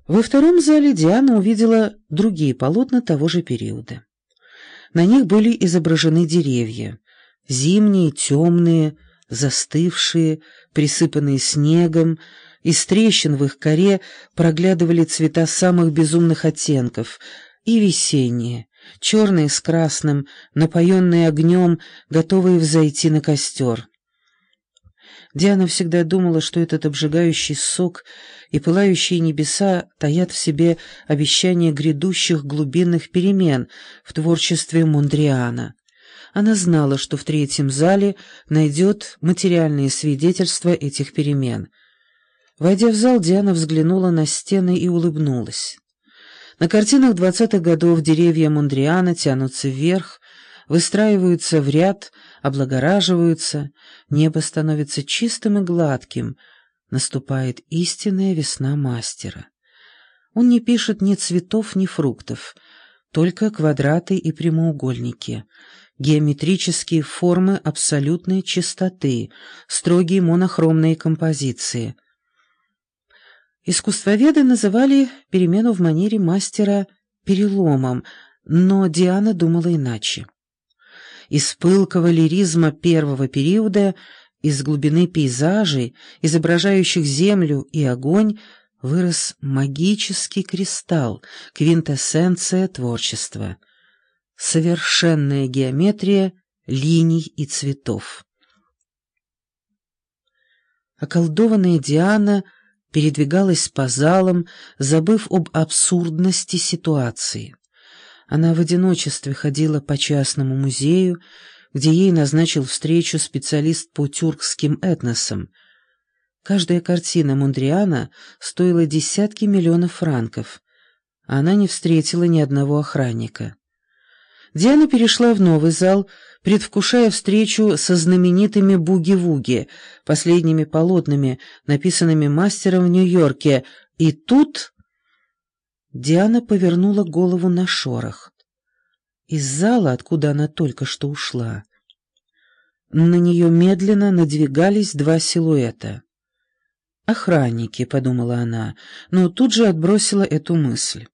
Во втором зале Диана увидела другие полотна того же периода. На них были изображены деревья, зимние, темные, застывшие, присыпанные снегом, из трещин в их коре проглядывали цвета самых безумных оттенков, и весенние, черные с красным, напоенные огнем, готовые взойти на костер. Диана всегда думала, что этот обжигающий сок и пылающие небеса таят в себе обещание грядущих глубинных перемен в творчестве Мондриана. Она знала, что в третьем зале найдет материальные свидетельства этих перемен. Войдя в зал, Диана взглянула на стены и улыбнулась. На картинах 20-х годов деревья Мондриана тянутся вверх, выстраиваются в ряд, облагораживаются, небо становится чистым и гладким, наступает истинная весна мастера. Он не пишет ни цветов, ни фруктов, только квадраты и прямоугольники, геометрические формы абсолютной чистоты, строгие монохромные композиции. Искусствоведы называли перемену в манере мастера переломом, но Диана думала иначе. Из пылкого лиризма первого периода, из глубины пейзажей, изображающих землю и огонь, вырос магический кристалл, квинтэссенция творчества, совершенная геометрия линий и цветов. Околдованная Диана передвигалась по залам, забыв об абсурдности ситуации. Она в одиночестве ходила по частному музею, где ей назначил встречу специалист по тюркским этносам. Каждая картина Мондриана стоила десятки миллионов франков, а она не встретила ни одного охранника. Диана перешла в новый зал, предвкушая встречу со знаменитыми буги-вуги, последними полотнами, написанными мастером в Нью-Йорке, и тут Диана повернула голову на шорох. Из зала, откуда она только что ушла, на нее медленно надвигались два силуэта. «Охранники», — подумала она, но тут же отбросила эту мысль.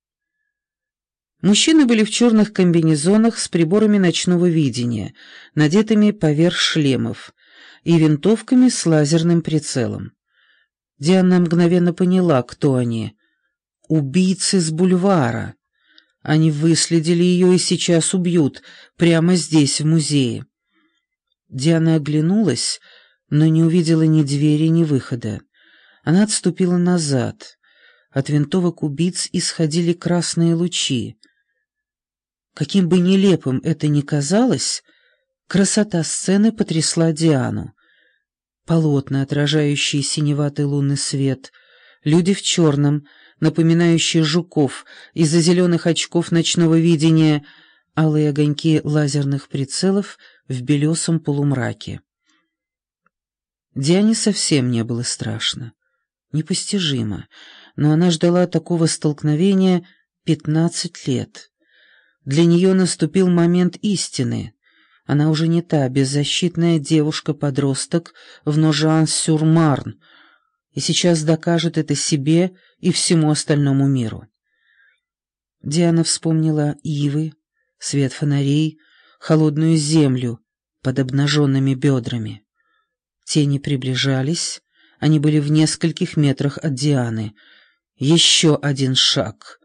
Мужчины были в черных комбинезонах с приборами ночного видения, надетыми поверх шлемов, и винтовками с лазерным прицелом. Диана мгновенно поняла, кто они. Убийцы с бульвара. Они выследили ее и сейчас убьют, прямо здесь, в музее. Диана оглянулась, но не увидела ни двери, ни выхода. Она отступила назад. От винтовок убийц исходили красные лучи. Каким бы нелепым это ни казалось, красота сцены потрясла Диану. Полотна, отражающие синеватый лунный свет, люди в черном, напоминающие жуков из-за зеленых очков ночного видения, алые огоньки лазерных прицелов в белесом полумраке. Диане совсем не было страшно. Непостижимо, но она ждала такого столкновения 15 лет. Для нее наступил момент истины. Она уже не та беззащитная девушка-подросток в Ножан-сюр-Марн, и сейчас докажет это себе и всему остальному миру. Диана вспомнила ивы, свет фонарей, холодную землю под обнаженными бедрами. Тени приближались, они были в нескольких метрах от Дианы. Еще один шаг,